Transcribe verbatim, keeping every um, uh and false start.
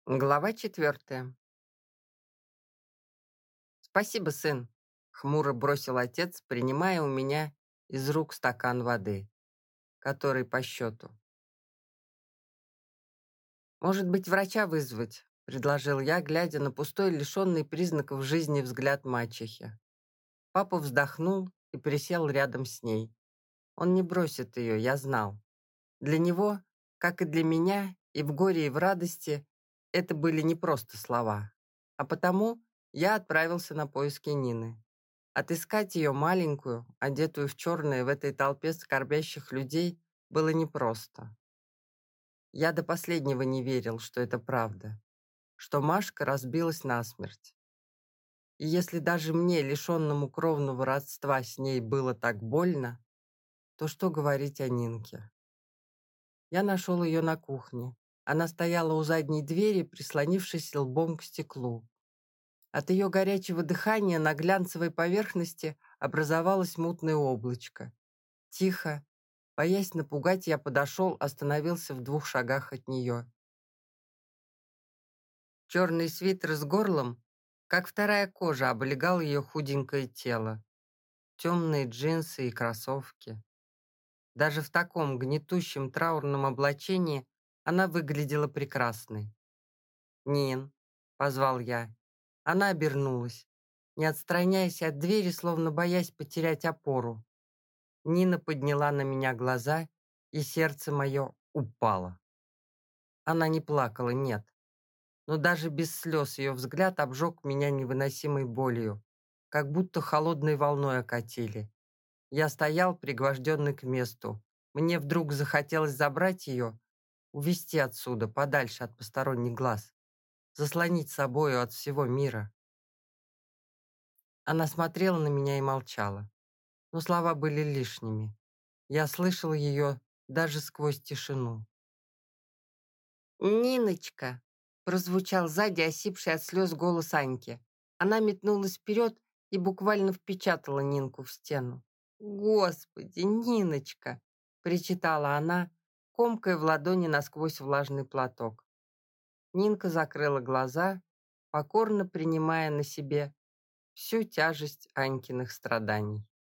Глава четвертая. «Спасибо, сын», — хмуро бросил отец, принимая у меня из рук стакан воды, который по счету. «Может быть, врача вызвать?» — предложил я, глядя на пустой, лишенный признаков жизни взгляд мачехи. Папа вздохнул и присел рядом с ней. Он не бросит ее, я знал. Для него, как и для меня, и в горе, и в радости, это были не просто слова. А потому я отправился на поиски Нины. Отыскать ее маленькую, одетую в черное в этой толпе скорбящих людей, было непросто. Я до последнего не верил, что это правда, что Машка разбилась насмерть. И если даже мне, лишенному кровного родства, с ней было так больно, то что говорить о Нинке? Я нашел ее на кухне. Она стояла у задней двери, прислонившись лбом к стеклу. От ее горячего дыхания на глянцевой поверхности образовалось мутное облачко. Тихо, боясь напугать, я подошел, остановился в двух шагах от нее. Черный свитер с горлом, как вторая кожа, облегал ее худенькое тело. Темные джинсы и кроссовки. Даже в таком гнетущем траурном облачении она выглядела прекрасной. «Нин», — позвал я. Она обернулась, не отстраняясь от двери, словно боясь потерять опору. Нина подняла на меня глаза, и сердце мое упало. Она не плакала, нет. Но даже без слез ее взгляд обжег меня невыносимой болью, как будто холодной волной окатили. Я стоял, пригвожденный к месту. Мне вдруг захотелось забрать ее, увести отсюда, подальше от посторонних глаз, заслонить собою от всего мира. Она смотрела на меня и молчала, но слова были лишними. Я слышал ее даже сквозь тишину. «Ниночка!» — прозвучал сзади осипший от слез голос Аньки. Она метнулась вперед и буквально впечатала Нинку в стену. «Господи, Ниночка!» — причитала она, комкая в ладони насквозь влажный платок. Нинка закрыла глаза, покорно принимая на себе всю тяжесть Анькиных страданий.